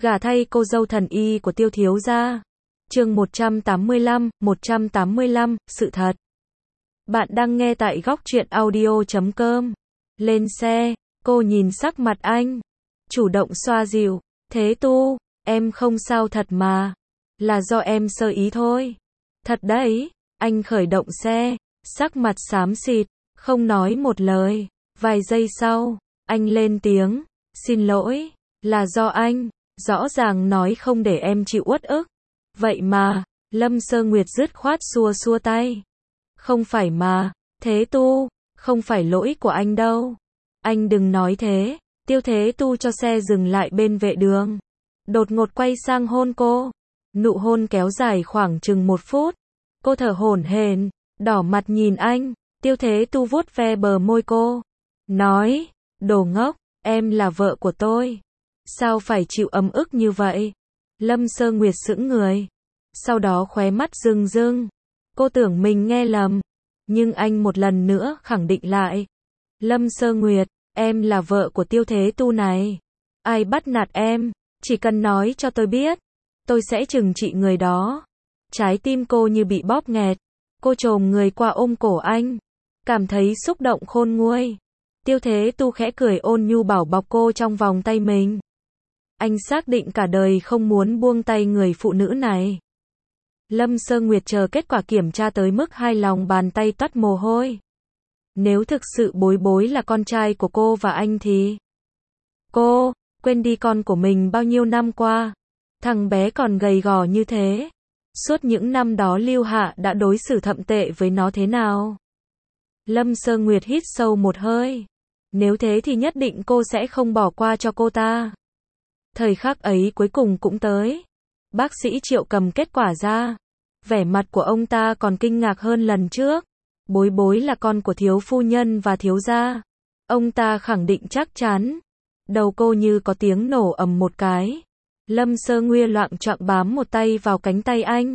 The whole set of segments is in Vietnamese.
Gả thay cô dâu thần y của Tiêu thiếu gia. Chương 185, sự thật. Bạn đang nghe tại góc truyện audio.com. Lên xe, cô nhìn sắc mặt anh, chủ động xoa dịu. Thế Tu, em không sao thật mà. Là do em sơ ý thôi. Thật đấy, anh khởi động xe, sắc mặt xám xịt, không nói một lời. Vài giây sau, anh lên tiếng, xin lỗi, là do anh, rõ ràng nói không để em chịu uất ức. Vậy mà, Lâm Sơ Nguyệt dứt khoát xua xua tay. Không phải mà, Thế Tu, không phải lỗi của anh đâu. Anh đừng nói thế. Tiêu Thế Tu cho xe dừng lại bên vệ đường. Đột ngột quay sang hôn cô. Nụ hôn kéo dài khoảng chừng 1 phút. Cô thở hổn hển, đỏ mặt nhìn anh. Tiêu Thế Tu vuốt ve bờ môi cô. Nói, đồ ngốc, em là vợ của tôi. Sao phải chịu ấm ức như vậy? Lâm Sơ Nguyệt sững người. Sau đó khóe mắt rưng rưng. Cô tưởng mình nghe lầm. Nhưng anh một lần nữa khẳng định lại. Lâm Sơ Nguyệt, em là vợ của Tiêu Thế Tu này. Ai bắt nạt em, chỉ cần nói cho tôi biết. Tôi sẽ trừng trị người đó. Trái tim cô như bị bóp nghẹt. Cô chồm người qua ôm cổ anh. Cảm thấy xúc động khôn nguôi. Tiêu Thế Tu khẽ cười ôn nhu bảo bọc cô trong vòng tay mình. Anh xác định cả đời không muốn buông tay người phụ nữ này. Lâm Sơ Nguyệt chờ kết quả kiểm tra tới mức hai lòng bàn tay toát mồ hôi. Nếu thực sự Bối Bối là con trai của cô và anh thì... Cô, quên đi con của mình bao nhiêu năm qua. Thằng bé còn gầy gò như thế. Suốt những năm đó Lưu Hạ đã đối xử thậm tệ với nó thế nào? Lâm Sơ Nguyệt hít sâu một hơi. Nếu thế thì nhất định cô sẽ không bỏ qua cho cô ta. Thời khắc ấy cuối cùng cũng tới. Bác sĩ Triệu cầm kết quả ra. Vẻ mặt của ông ta còn kinh ngạc hơn lần trước. Bối Bối là con của thiếu phu nhân và thiếu gia. Ông ta khẳng định chắc chắn. Đầu cô như có tiếng nổ ầm một cái. Lâm Sơ Nguyệt loạng choạng bám một tay vào cánh tay anh.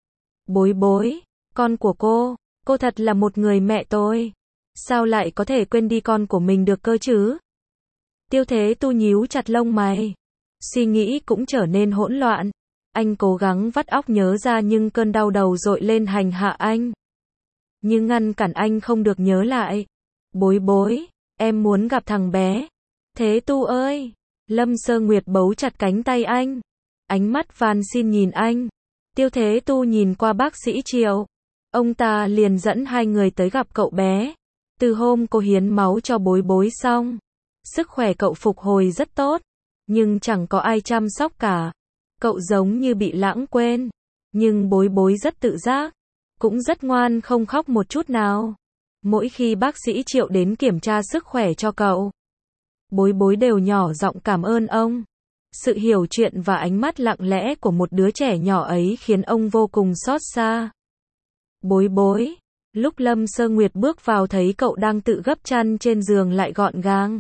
Bối Bối, con của cô thật là một người mẹ tôi. Sao lại có thể quên đi con của mình được cơ chứ? Tiêu Thế Tu nhíu chặt lông mày. Suy nghĩ cũng trở nên hỗn loạn. Anh cố gắng vắt óc nhớ ra nhưng cơn đau đầu dội lên hành hạ anh. Nhưng ngăn cản anh không được nhớ lại. Bối Bối, em muốn gặp thằng bé. Thế Tu ơi! Lâm Sơ Nguyệt bấu chặt cánh tay anh. Ánh mắt van xin nhìn anh. Tiêu Thế Tu nhìn qua bác sĩ Triệu. Ông ta liền dẫn hai người tới gặp cậu bé. Từ hôm cô hiến máu cho Bối Bối xong, sức khỏe cậu phục hồi rất tốt. Nhưng chẳng có ai chăm sóc cả. Cậu giống như bị lãng quên. Nhưng Bối Bối rất tự giác. Cũng rất ngoan không khóc một chút nào. Mỗi khi bác sĩ Triệu đến kiểm tra sức khỏe cho cậu, Bối Bối đều nhỏ giọng cảm ơn ông. Sự hiểu chuyện và ánh mắt lặng lẽ của một đứa trẻ nhỏ ấy khiến ông vô cùng xót xa. Bối Bối. Lúc Lâm Sơ Nguyệt bước vào thấy cậu đang tự gấp chăn trên giường lại gọn gàng.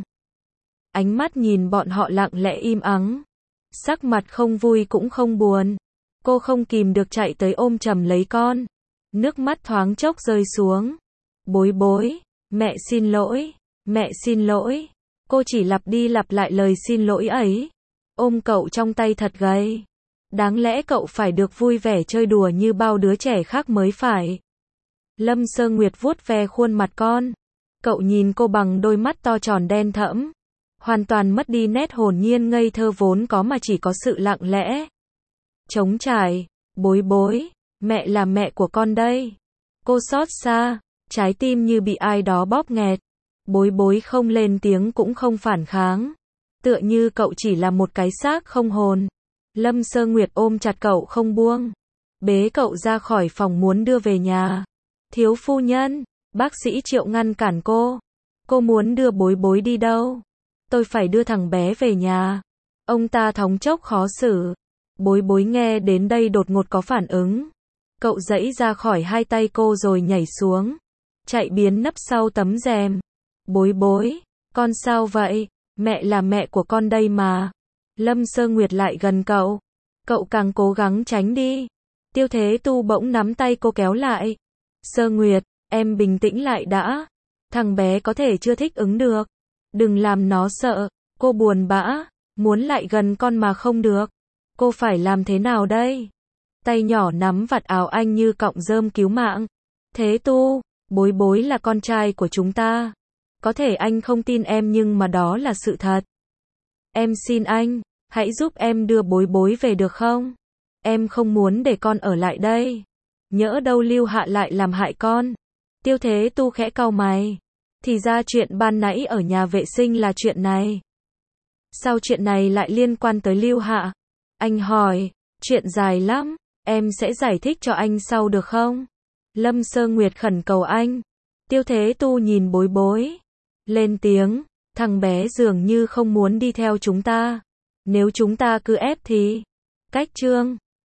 Ánh mắt nhìn bọn họ lặng lẽ im ắng. Sắc mặt không vui cũng không buồn. Cô không kìm được chạy tới ôm chầm lấy con. Nước mắt thoáng chốc rơi xuống. Bối Bối, mẹ xin lỗi, mẹ xin lỗi. Cô chỉ lặp đi lặp lại lời xin lỗi ấy. Ôm cậu trong tay thật gầy. Đáng lẽ cậu phải được vui vẻ chơi đùa như bao đứa trẻ khác mới phải. Lâm Sơ Nguyệt vuốt ve khuôn mặt con. Cậu nhìn cô bằng đôi mắt to tròn đen thẫm. Hoàn toàn mất đi nét hồn nhiên ngây thơ vốn có mà chỉ có sự lặng lẽ. Trống trải. Bối Bối, mẹ là mẹ của con đây. Cô xót xa, trái tim như bị ai đó bóp nghẹt. Bối Bối không lên tiếng cũng không phản kháng. Tựa như cậu chỉ là một cái xác không hồn. Lâm Sơ Nguyệt ôm chặt cậu không buông. Bế cậu ra khỏi phòng muốn đưa về nhà. Thiếu phu nhân, bác sĩ Triệu ngăn cản cô. Cô muốn đưa Bối Bối đi đâu? Tôi phải đưa thằng bé về nhà. Ông ta thoáng chốc khó xử. Bối Bối nghe đến đây đột ngột có phản ứng. Cậu giãy ra khỏi hai tay cô rồi nhảy xuống. Chạy biến nấp sau tấm rèm. Bối Bối, con sao vậy? Mẹ là mẹ của con đây mà. Lâm Sơ Nguyệt lại gần cậu. Cậu càng cố gắng tránh đi. Tiêu Thế Tu bỗng nắm tay cô kéo lại. Sơ Nguyệt, em bình tĩnh lại đã. Thằng bé có thể chưa thích ứng được. Đừng làm nó sợ. Cô buồn bã. Muốn lại gần con mà không được. Cô phải làm thế nào đây? Tay nhỏ nắm vạt áo anh như cọng rơm cứu mạng. Thế Tu, Bối Bối là con trai của chúng ta. Có thể anh không tin em nhưng mà đó là sự thật. Em xin anh, hãy giúp em đưa Bối Bối về được không? Em không muốn để con ở lại đây. Nhỡ đâu Lưu Hạ lại làm hại con. Tiêu Thế Tu khẽ cau mày. Thì ra chuyện ban nãy ở nhà vệ sinh là chuyện này. Sao chuyện này lại liên quan tới Lưu Hạ? Anh hỏi, chuyện dài lắm, em sẽ giải thích cho anh sau được không? Lâm Sơ Nguyệt khẩn cầu anh. Tiêu Thế Tu nhìn Bối Bối. Lên tiếng, thằng bé dường như không muốn đi theo chúng ta. Nếu chúng ta cứ ép thì... Cách Trương.